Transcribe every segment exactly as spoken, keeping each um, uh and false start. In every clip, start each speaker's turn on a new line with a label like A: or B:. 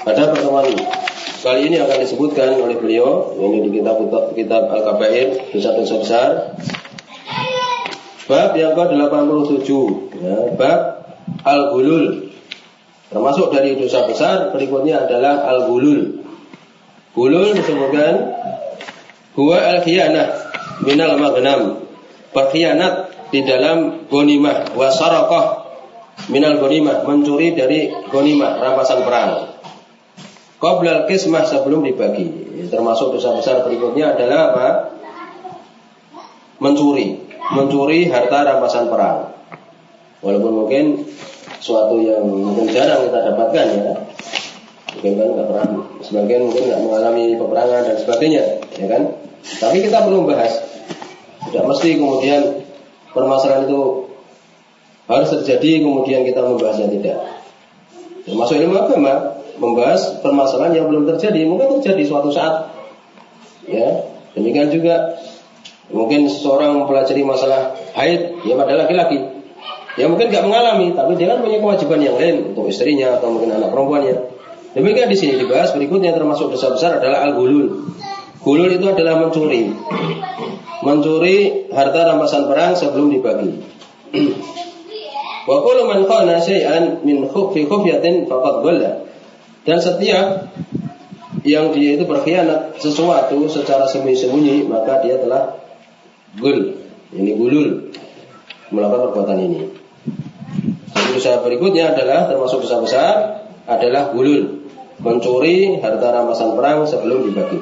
A: Pada pertemuan kali ini akan disebutkan oleh beliau, ini di kitab kitab Al-Kabair, dosa-dosa besar. Bab yang ke delapan puluh tujuh, ya, bab al-ghulul. Termasuk dari dosa besar berikutnya adalah al-ghulul. Ghulul disebutkan huwa al-khiyanah minal maghnam, berkhianat di dalam ghanimah, wa sarakah minal ghanimah, mencuri dari ghanimah, rampasan perang. Qabla al-qismah, sebelum dibagi. Termasuk dosa besar berikutnya adalah apa? Mencuri. Mencuri harta rampasan perang. Walaupun mungkin suatu yang mungkin jarang kita dapatkan, ya. Mungkin kan nggak pernah, sebagian mungkin nggak mengalami peperangan dan sebagainya, ya kan? Tapi kita perlu bahas. Tidak mesti kemudian permasalahan itu harus terjadi kemudian kita membahasnya, tidak. Termasuk ilmu agama, membahas permasalahan yang belum terjadi, mungkin terjadi suatu saat, ya. Demikian juga mungkin seseorang mempelajari masalah haid, ya, pada laki-laki, ya mungkin nggak mengalami, tapi dia kan punya kewajiban yang lain untuk istrinya atau mungkin anak perempuannya. Demikian di sini dibahas. Berikutnya termasuk dosa besar adalah al-ghulul. Ghulul itu adalah mencuri, mencuri harta rampasan perang sebelum dibagi. Wa kullu man qana syai'an min khuffi khufyatin faqad ghalla. Dan setiap yang dia itu berkhianat sesuatu secara sembunyi-sembunyi, maka dia telah gul, ini gulul, melakukan perbuatan ini. Jadi dosa berikutnya adalah termasuk dosa besar adalah gulul, mencuri harta rampasan perang sebelum dibagi.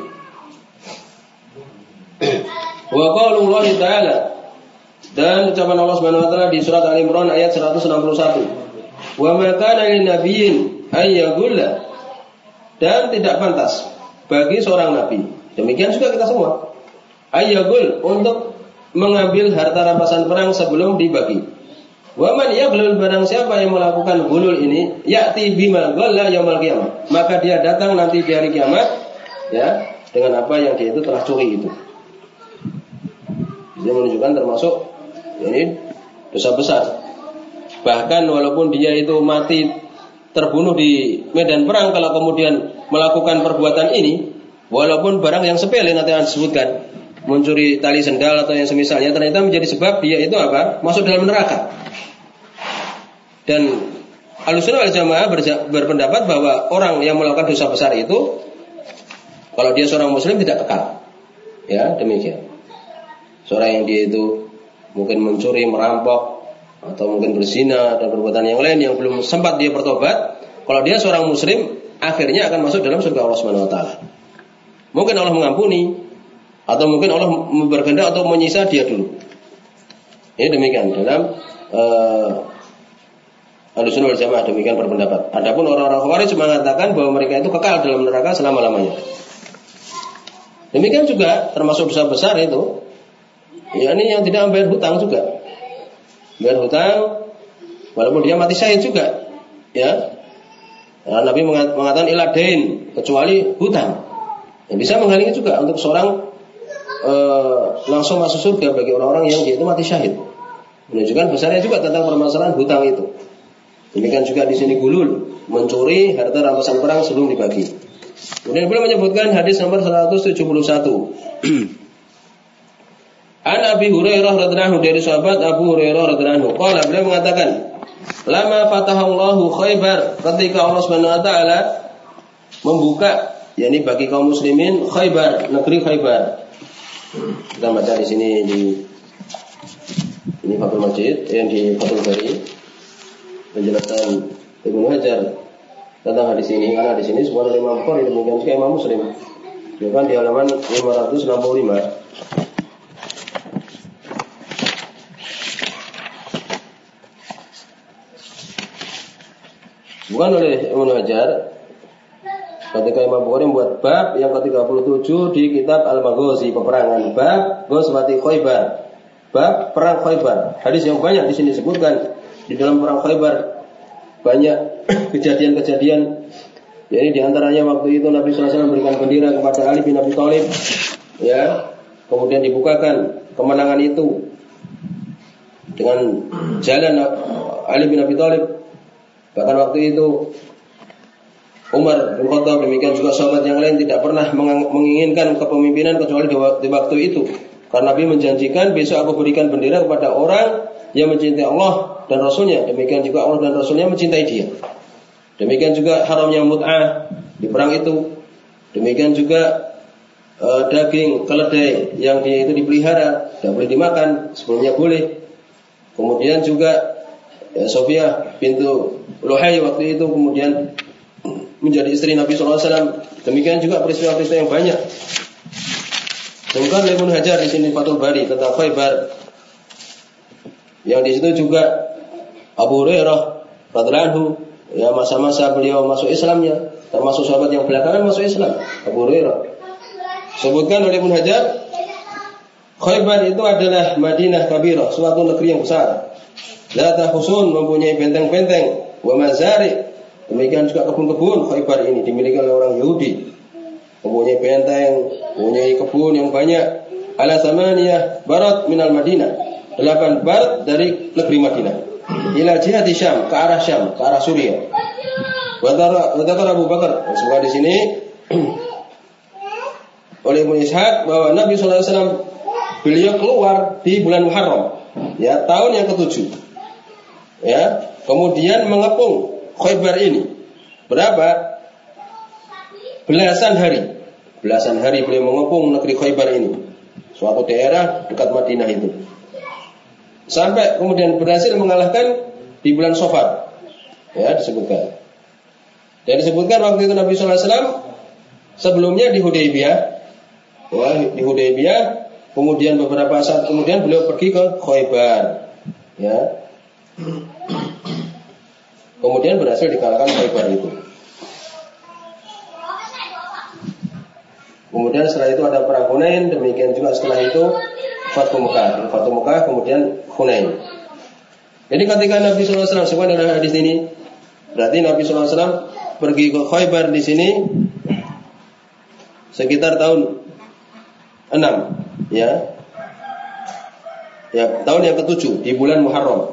A: Wa qaulullah ta'ala, dan ucapan Allah Subhanahu wa taala di surat Al-Imran ayat seratus enam puluh satu. Wa ma kana lin nabiyyin ay yagulla, dan tidak pantas bagi seorang nabi, demikian juga kita semua, ayyagul, untuk mengambil harta rampasan perang sebelum dibagi. Wa man yaghlul, barang siapa yang melakukan gulul ini, ya'ti bima ghalla yaumil qiyamah, maka dia datang nanti di hari kiamat, ya, dengan apa yang dia itu telah curi itu. Dia menunjukkan termasuk ini dosa besar. Bahkan walaupun dia itu mati terbunuh di medan perang, kalau kemudian melakukan perbuatan ini, walaupun barang yang sepele nanti akan disebutkan, mencuri tali sendal atau yang semisalnya, ternyata menjadi sebab dia itu apa? Masuk dalam neraka. Dan Ahlussunnah wal Jamaah berpendapat bahwa orang yang melakukan dosa besar itu, kalau dia seorang muslim, tidak kekal. Ya, demikian. Seorang yang dia itu mungkin mencuri, merampok, atau mungkin berzina dan perbuatan yang lain yang belum sempat dia bertobat, kalau dia seorang muslim, akhirnya akan masuk dalam surga Allah Subhanahu wa taala. Mungkin Allah mengampuni, atau mungkin Allah berkehendak atau menyiksa dia dulu. Ini demikian dalam uh, Ahlussunnah wal Jamaah, demikian berpendapat. Adapun orang-orang Khawarij mengatakan bahwa mereka itu kekal dalam neraka selama-lamanya. Demikian juga termasuk dosa besar itu, yakni yang tidak membayar hutang juga. Bayar hutang walaupun dia mati syahid juga, ya. Nah, Nabi mengatakan iladain, kecuali hutang. Yang bisa menghalangi juga untuk seorang e, langsung masuk surga bagi orang-orang yang dia itu mati syahid. Menunjukkan besarnya juga tentang permasalahan hutang itu. Demikian juga di sini gulul, mencuri harta rampasan perang sebelum dibagi. Kemudian beliau menyebutkan hadis nomor seratus tujuh puluh satu. An Abi Hurairah radhiyallahu anhu, dari sahabat Abu Hurairah radhiyallahu anhu, qala, beliau mengatakan, lama fatahallahu Khaybar, ketika Allah Subhanahu wa taala membuka, yakni bagi kaum muslimin, Khaybar, negeri Khaybar. Kita baca di sini di ini Fathul Majid, yang di Fathul Bari, penjelasan Ibnu Hajar tentang hadis ini, karena di sini semua Imam Bukhari, demikian juga Imam Muslim. Juga di halaman lima ratus enam puluh lima. Bukan oleh Ibnu Hajar, ketika Imam Bukhari membuat bab yang ke tiga puluh tujuh di kitab Al-Maghazi, peperangan, bab Ghazwati Khaybar, bab perang Khaybar. Hadis yang banyak di sini disebutkan di dalam perang Khaybar, banyak kejadian-kejadian. Jadi di antaranya waktu itu Nabi shallallahu alaihi wasallam memberikan bendera kepada Ali bin Abi Thalib, ya, kemudian dibukakan kemenangan itu dengan jalan Ali bin Abi Thalib. Bahkan waktu itu Umar bin Khattab, demikian juga sahabat yang lain tidak pernah menginginkan kepemimpinan kecuali di waktu itu. Karena Nabi menjanjikan, besok aku berikan bendera kepada orang yang mencintai Allah dan Rasulnya. Demikian juga Allah dan Rasulnya mencintai dia. Demikian juga haramnya mut'ah di perang itu. Demikian juga uh, daging keledai yang dia itu dipelihara tidak boleh dimakan, sebelumnya boleh. Kemudian juga ya, Sofiyah bintu Luhai waktu itu kemudian menjadi istri Nabi shallallahu alaihi wasallam. Demikian juga peristiwa-peristiwa yang banyak. Demikian Ibnu Hajar di sini Fathul Bari tentang Khaibar. Yang di situ juga Abu Hurairah radhiyallahu anhu, ya masa-masa beliau masuk Islamnya, termasuk sahabat yang belakangan masuk Islam, Abu Hurairah. Sebutkan oleh Ibnu Hajar, Khaibar itu adalah Madinah kabirah, suatu negeri yang besar. Zata husun, mempunyai benteng-benteng, wa mazari'. Demikian juga kebun-kebun. Khaibar ini dimiliki oleh orang Yahudi, mempunyai benteng, mempunyai kebun yang banyak. Ala samaniyah barat minal Madinah, delapan barat dari negeri Madinah. Ila jihad Syam, ke arah Syam, ke arah Suriah. Wadakar Abu Bakar, semua di sini oleh Ibnu Ishaq bahwa Nabi shallallahu alaihi wasallam beliau keluar di bulan Muharram, ya tahun yang ketujuh, ya kemudian mengepung Khaibar ini berapa? Belasan hari, belasan hari beliau mengepung negeri Khaibar ini, suatu daerah dekat Madinah itu, sampai kemudian berhasil mengalahkan di bulan Safar, ya disebutkan. Dan disebutkan waktu itu Nabi shallallahu alaihi wasallam sebelumnya di Hudaybiyah, ya, di Hudaybiyah, kemudian beberapa saat kemudian beliau pergi ke Khaibar, ya. Kemudian berhasil dikalahkan Khaibar itu. Kemudian setelah itu ada perang Hunain, demikian juga setelah itu Fathu Mekah. Fathu Mekah kemudian Hunain. Jadi ketika Nabi shallallahu alaihi wasallam, sesuai dengan hadis ini, berarti Nabi shallallahu alaihi wasallam pergi ke Khaibar di sini sekitar tahun enam, ya. Ya, tahun yang ketujuh di bulan Muharram.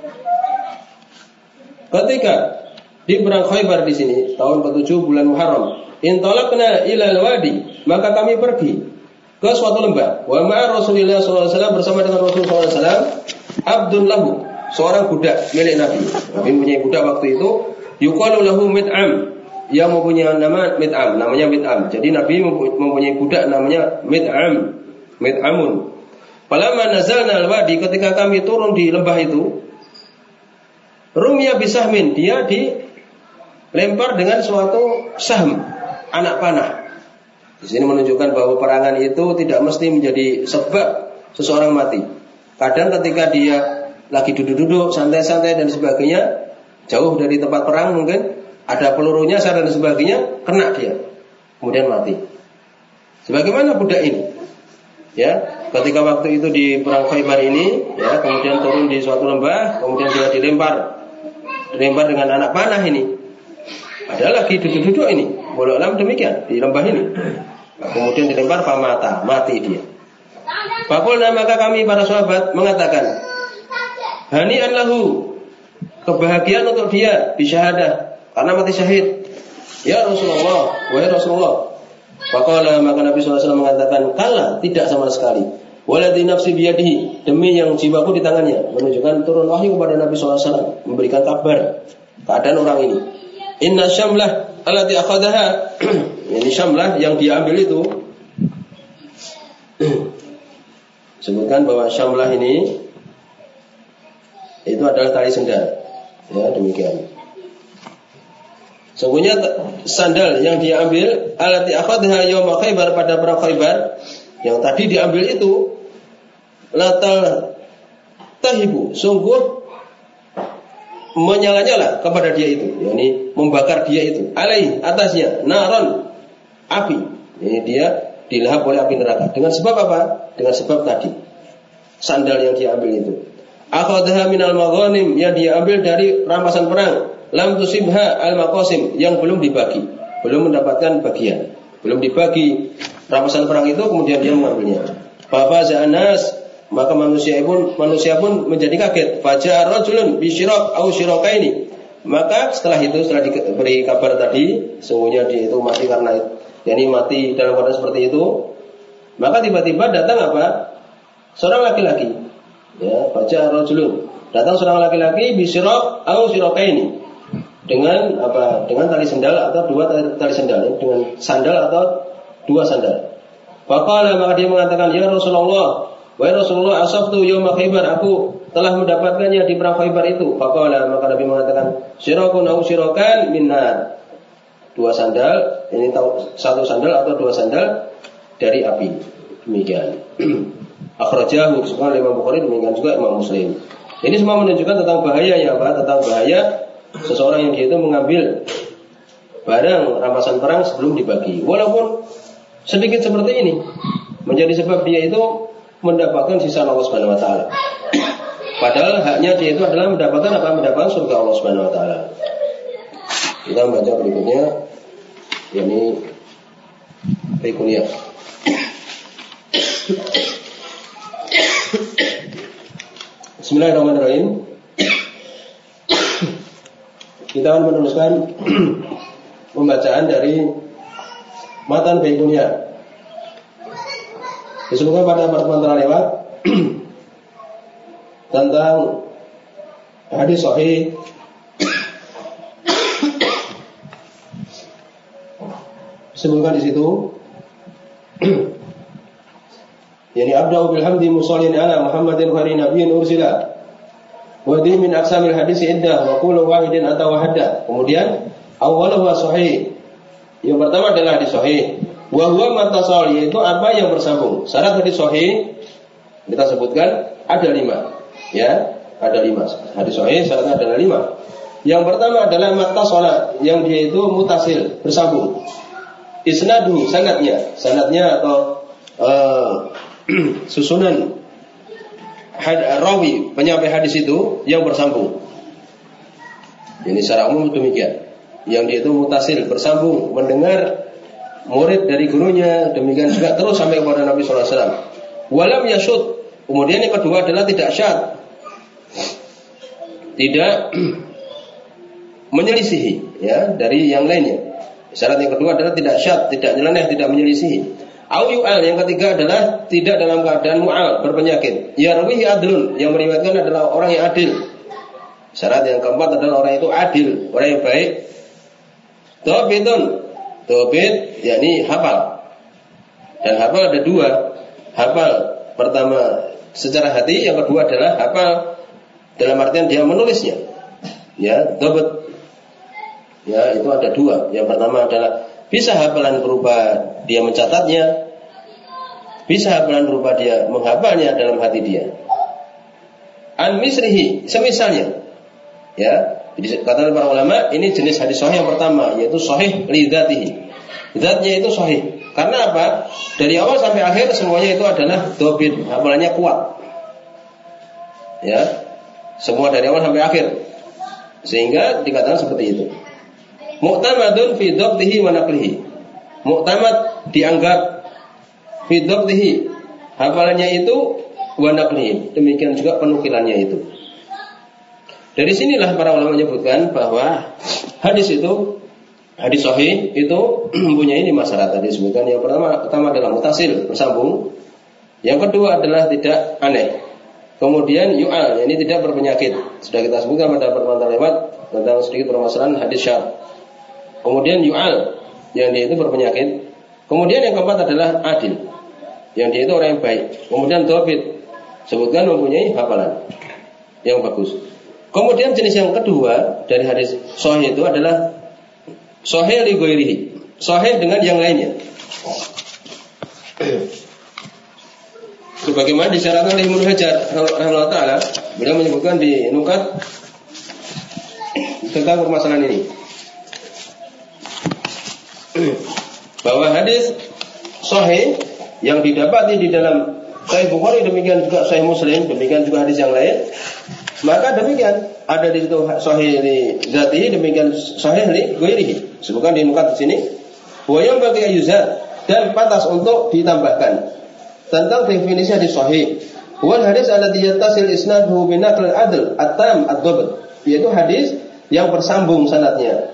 A: Ketika di perang Khaibar di sini tahun ketujuh bulan Muharram, intalaqna ila al-wadi, maka kami pergi ke suatu lembah. Wa ma'a Rasulillah sallallahu alaihi wasallam, bersama dengan Rasulullah sallallahu alaihi wasallam, abdun lahu, seorang budak milik Nabi. Nabi mempunyai budak waktu itu, yuqalu lahu Mid'am, yang mempunyai nama Mid'am, namanya Mid'am. Jadi Nabi mempunyai budak namanya Mid'am, Mid'amun. Falamma nazalna al-wadi, ketika kami turun di lembah itu, Rumya bisahmin, dia dilempar dengan suatu sahm, anak panah. Di sini menunjukkan bahwa perangan itu tidak mesti menjadi sebab seseorang mati. Kadang ketika dia lagi duduk-duduk, santai-santai dan sebagainya, jauh dari tempat perang mungkin ada pelurunya, dan sebagainya, kena dia, kemudian mati. Sebagaimana budak ini, ya, ketika waktu itu di perang Khaibar ini, ya, kemudian turun di suatu lembah, kemudian dia dilempar. Dilempar dengan anak panah ini. Ada lagi duduk-duduk ini, bola alam demikian di lembah ini. Nah, kemudian dilempar pamata, mati dia. Fakulna, maka kami para sahabat mengatakan, hani'an lahu, kebahagiaan untuk dia bisyahadah, karena mati syahid. Ya Rasulullah, wahai Rasulullah. Faqala, maka Nabi shallallahu alaihi wasallam mengatakan, kala, tidak sama sekali. Waladhi nafsi biyadihi, demi yang jiwaku di tangannya. Menunjukkan turun wahyu kepada Nabi shallallahu alaihi wasallam, memberikan kabar keadaan orang ini. Inna syamlah allati akhadaha, ini syamlah yang dia ambil itu. Sebutkan bahwa syamlah ini itu adalah tali sendal. Ya, demikian. Sungguhnya sandal yang dia ambil, allati akhadaha yauma Khaibar, pada perang Khaibar, yang tadi diambil itu, latal tahibu, sungguh menyala-nyala kepada dia itu, yakni membakar dia itu, alaih, atasnya, naron, api. Ini dia dilahap oleh api neraka. Dengan sebab apa? Dengan sebab tadi sandal yang dia ambil itu. Akhadha minal maghanim, yang dia ambil dari rampasan perang. Lam tusibha al-maqasim, yang belum dibagi, belum mendapatkan bagian, belum dibagi rampasan perang itu, kemudian dia mengambilnya. Fafaza anas, maka manusia pun manusia pun menjadi kaget. Faja'a rajulun bi syiraq au syiraqaini, Maka setelah itu, setelah diberi kabar tadi, sungguhnya dia itu mati karena yakni mati dalam keadaan seperti itu, maka tiba-tiba datang apa? Seorang laki-laki. Ya, baca rajulun. Datang seorang laki-laki bisirok atau sirokaini, dengan apa? Dengan tali sendal atau dua tali, tali sendal, ya, dengan sandal atau dua sandal. Faqala, maka dia mengatakan, ya Rasulullah, wahai Rasulullah, asabtu yawma Khaybar, aku telah mendapatkannya di perang Khaybar itu. Faqala, maka Nabi mengatakan, sirakun au sirakan minnar, dua sandal, ini tahu satu sandal atau dua sandal dari api. Demikian. Akhrajahu disebutkan oleh Imam Bukhari, demikian juga Imam Muslim. Ini semua menunjukkan tentang bahayanya apa? Tentang bahaya seseorang yang dia itu mengambil barang rampasan perang sebelum dibagi. Walaupun sedikit seperti ini menjadi sebab dia itu mendapatkan sisa Allah Subhanahu wa taala. Padahal haknya dia itu adalah mendapatkan apa? Mendapatkan surga Allah Subhanahu wa taala. Kita membaca berikutnya, yakni berikutnya. Bismillahirrahmanirrahim. Kita akan meneruskan pembacaan dari matan berikutnya. Disebutkan pada pertemuan telah lewat tentang hadis sahih disebutkan di situ. Yani abda'u bil hamdi musallin ala Muhammadin khairin nabiyyin ursila wa di min aqsamil hadis iddah wa kullu wahidin atau wahada. Kemudian awwaluhu sahih. Yang pertama adalah hadis sahih. Wa huwa mattasal, yaitu apa yang bersambung. Syarat hadis sahih kita sebutkan ada lima. Ya, ada lima. Hadis sahih syaratnya adalah lima. Yang pertama adalah mattasala, yang dia itu mutasil, bersambung. Isnadu, sanadnya, sanadnya atau uh, susunan had, rawi penyampai hadis itu yang bersambung. Ini secara umum demikian. Yang dia itu mutasil, bersambung, mendengar murid dari gurunya, demikian juga terus sampai kepada Nabi sallallahu alaihi wasallam. Walam yashud. Kemudian yang kedua adalah tidak syad, tidak menyelisihi ya dari yang lainnya. Syarat yang kedua adalah tidak syad, tidak nyeleneh, tidak menyelisihi. Au yu'al, yang ketiga adalah tidak dalam keadaan mu'al, berpenyakit. Yarwihi adlun, yang meriwayatkan adalah orang yang adil. Syarat yang keempat adalah orang itu adil, orang yang baik. Tobitun, tobit yakni hafal. Dan hafal ada dua. Hafal pertama secara hati, yang kedua adalah hafal dalam artian dia menulisnya. Ya, tobit. Ya, itu ada dua. Yang pertama adalah bisa hafalan berupa dia mencatatnya, bisa hafalan berupa dia menghafalnya dalam hati dia. An misrihi, semisalnya. Ya, jadi kata para ulama, ini jenis hadis sahih yang pertama, yaitu sahih li dzatihi. Zatnya itu sahih. Karena apa? Dari awal sampai akhir semuanya itu adalah dobit, hafalannya kuat. Ya, semua dari awal sampai akhir. Sehingga dikatakan seperti itu. Mu'tamadun fi dhabtihi wa naqlihi. Mu'tamad dianggap fi dhabtihi, hafalannya itu, wa naqlihi, demikian juga penukilannya itu. Dari sinilah para ulama menyebutkan bahwa hadis itu, hadis sahih itu mempunyai lima syarat tadi disebutkan. Yang pertama, pertama adalah mutasil, bersambung. Yang kedua adalah tidak aneh. Kemudian yu'al, ini tidak berpenyakit. Sudah kita sebutkan pada pertemuan lewat tentang sedikit permasalahan hadis syad. Kemudian yu'al, yang dia itu berpenyakit. Kemudian yang keempat adalah adil, yang dia itu orang yang baik. Kemudian dhabit, sebutkan mempunyai hafalan yang bagus. Kemudian jenis yang kedua dari hadis sahih itu adalah sahih li ghairihi, sahih dengan yang lainnya. Sebagaimana disyaratkan oleh Ibnu Hajar rahimahullah taala, beliau menyebutkan di nukat tentang permasalahan ini, bahwa hadis sahih yang didapati di dalam Sahih Bukhari, demikian juga Sahih Muslim, demikian juga hadis yang lain, maka demikian ada di situ sahih li dzatihi, demikian sahih li ghairihi. Sebutkan di nukat di sini, wa yang bagi ayuzat, dan pantas untuk ditambahkan tentang definisi hadis sahih. Wal hadis alladhi yattasil isnaduhu bi naql adl at-tam ad-dhabt, yaitu hadis yang bersambung sanadnya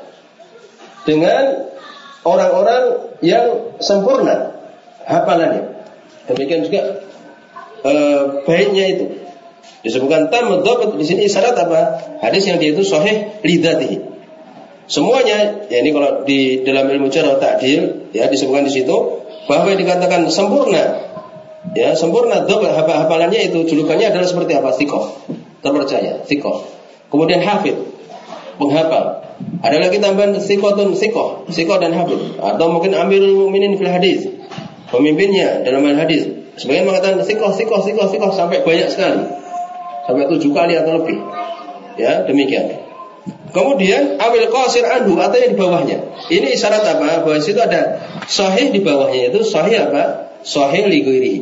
A: dengan orang-orang yang sempurna hafalannya. Demikian juga e, baiknya itu. Disebutkan tamud dhabt di sini isyarat apa? Hadis yang dia itu sahih lidzatihi. Semuanya, ya ini kalau di dalam ilmu jarh ta'dil ya disebutkan di situ bahwa yang dikatakan sempurna, ya sempurna dhabt hafalannya itu julukannya adalah seperti apa? Thiqah, terpercaya, thiqah. Kemudian hafid, penghafal. Ada lagi tambahan thiqatun thiqah, thiqah dan hafid. Atau mungkin amirul mukminin fil hadis, pemimpinnya dalam hal hadis. Sebagian mengatakan thiqah, thiqah, thiqah, thiqah sampai banyak sekali. Sampai tujuh kali atau lebih. Ya, demikian. Kemudian awil qasir anhu atau yang di bawahnya. Ini isyarat apa? Bahwa situ ada sahih di bawahnya, itu sahih apa? Sahih li ghairihi.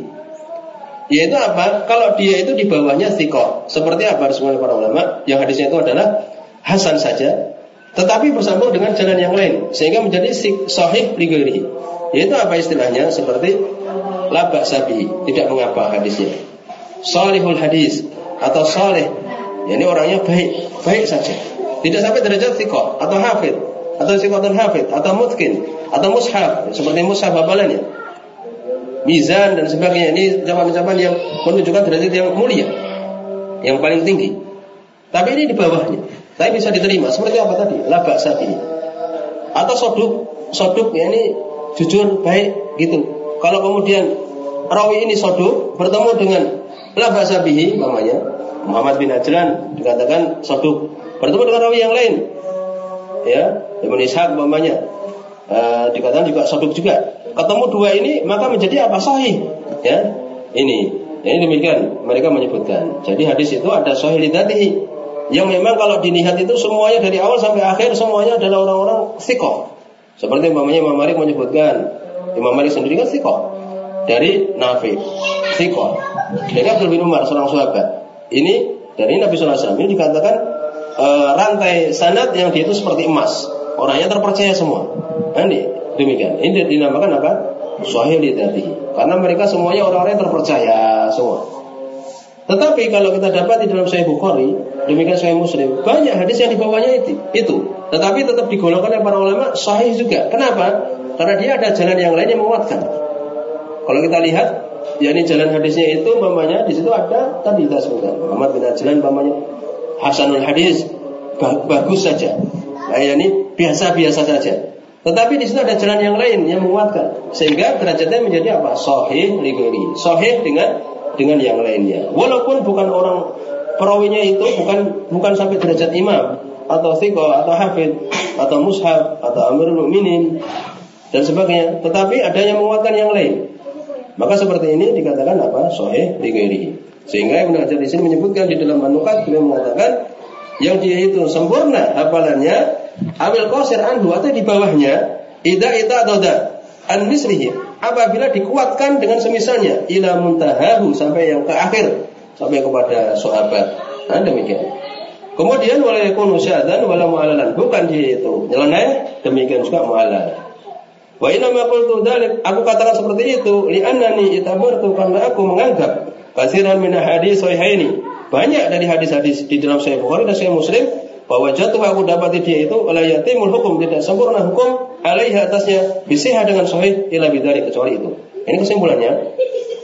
A: Yaitu apa? Kalau dia itu di bawahnya thiqah. Seperti apa disebutkan para ulama? Yang hadisnya itu adalah hasan saja, tetapi bersambung dengan jalan yang lain sehingga menjadi sahih li ghairihi. Yaitu apa istilahnya? Seperti la ba'sa bihi, tidak mengapa hadisnya. Salihul hadis atau saleh, yani orangnya baik, baik saja. Tidak sampai derajat thiqah atau hafid atau thiqatun hafid atau mutqin atau mushaf, seperti mushaf hafalannya, mizan dan sebagainya. Ini ucapan-ucapan yang menunjukkan derajat yang mulia, yang paling tinggi. Tapi ini di bawahnya, tapi bisa diterima. Seperti apa tadi? La ba'sa bihi. Atau soduk, soduk ya ini jujur, baik gitu. Kalau kemudian rawi ini soduk bertemu dengan la ba'sa bihi, namanya Muhammad bin Ajlan dikatakan soduk, bertemu dengan rawi yang lain, ya Ibnu Ishaq namanya e, dikatakan juga soduk juga. Ketemu dua ini maka menjadi apa? Sahih, ya ini. Ini demikian mereka menyebutkan. Jadi hadis itu ada sahih lidzatihi, yang memang kalau dilihat itu semuanya dari awal sampai akhir semuanya adalah orang-orang thiqah. Seperti umpamanya Imam Malik menyebutkan, Imam Malik sendiri kan thiqah dari Nafi, thiqah dari Abdul bin Umar seorang sahabat. Ini dari Nabi sallallahu alaihi wasallam ini dikatakan e, rantai sanad yang dia itu seperti emas, orangnya terpercaya semua. Nah, ini demikian. Ini dinamakan apa? Sahih lidzatihi. Karena mereka semuanya orang-orang yang terpercaya semua. Tetapi kalau kita dapat di dalam Sahih Bukhari, demikian Sahih Muslim, banyak hadis yang di bawahnya itu. Itu. Tetapi tetap digolongkan oleh para ulama sahih juga. Kenapa? Karena dia ada jalan yang lain yang menguatkan. Kalau kita lihat, yakni jalan hadisnya itu, umpamanya di situ ada tadi kita sebutkan Muhammad bin Ajlan, umpamanya hasanul hadis, bagus saja. Nah, yakni biasa-biasa saja. Tetapi di situ ada jalan yang lain yang menguatkan, sehingga derajatnya menjadi apa? Sahih li ghairihi. Sahih dengan dengan yang lainnya. Walaupun bukan orang perawinya itu bukan bukan sampai derajat imam atau thiqah atau hafid atau mushaf atau amirul mukminin dan sebagainya, tetapi ada yang menguatkan yang lain. Maka seperti ini dikatakan apa? Sahih li ghairihi. Sehingga Ibnu Hajar di sini menyebutkan di dalam Manukat, beliau mengatakan yang dia itu sempurna hafalannya, awil qasir anhu atau di bawahnya, idza ita dada an mislihi, apabila dikuatkan dengan semisalnya, ila muntahahu, sampai yang ke akhir, sampai kepada sahabat. Nah, demikian. Kemudian wala yakunu syadzan wala mu'allalan, bukan dia itu nyeleneh, demikian juga mu'allal. Wa inna ma qultu dzalik, aku katakan seperti itu li annani itabartu, karena aku menganggap katsiran min hadis sahihaini, banyak dari hadis-hadis di dalam Sahih Bukhari dan Sahih Muslim, bahwa jatuh aku dapati dia itu la yatimul hukum, tidak sempurna hukum alaihi atasnya bisihah dengan sahih ila bidzalik, kecuali itu. Ini kesimpulannya,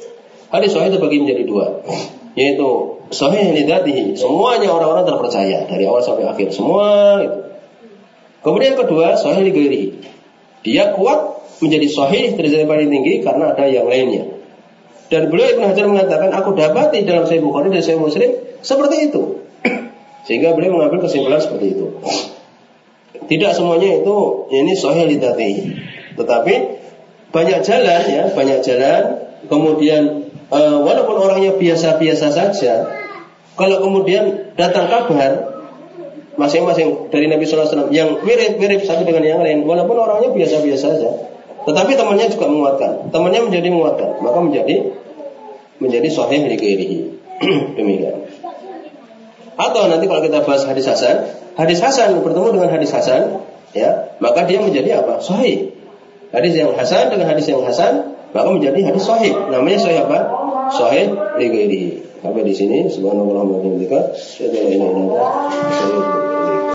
A: hadis sahih itu bagi menjadi dua, yaitu sahih lidzatihi, semuanya orang-orang terpercaya dari awal sampai akhir semua itu. Kemudian kedua, sahih li ghairihi, dia kuat menjadi sahih derajat paling tinggi karena ada yang lainnya. Dan beliau Ibnu Hajar mengatakan, aku dapati dalam Sahih Bukhari dan Sahih Muslim seperti itu. Sehingga beliau mengambil kesimpulan seperti itu. Tidak semuanya itu ini sahih lidzatihi, tetapi banyak jalan, ya, banyak jalan. Kemudian e, walaupun orangnya biasa-biasa saja, kalau kemudian datang kabar masing-masing dari Nabi sallallahu alaihi wasallam yang mirip-mirip satu dengan yang lain, walaupun orangnya biasa-biasa saja, tetapi temannya juga menguatkan, temannya menjadi menguatkan, maka menjadi menjadi sahih li ghairihi. Demikian. Atau nanti kalau kita bahas hadis hasan, hadis hasan bertemu dengan hadis hasan, ya, maka dia menjadi apa? Sahih. Hadis yang hasan dengan hadis yang hasan, maka menjadi hadis sahih. Namanya sahih apa? Sahih li ghairihi. Sampai di sini, subhanallah wa bihamdihi, asyhadu an la ilaha illa anta,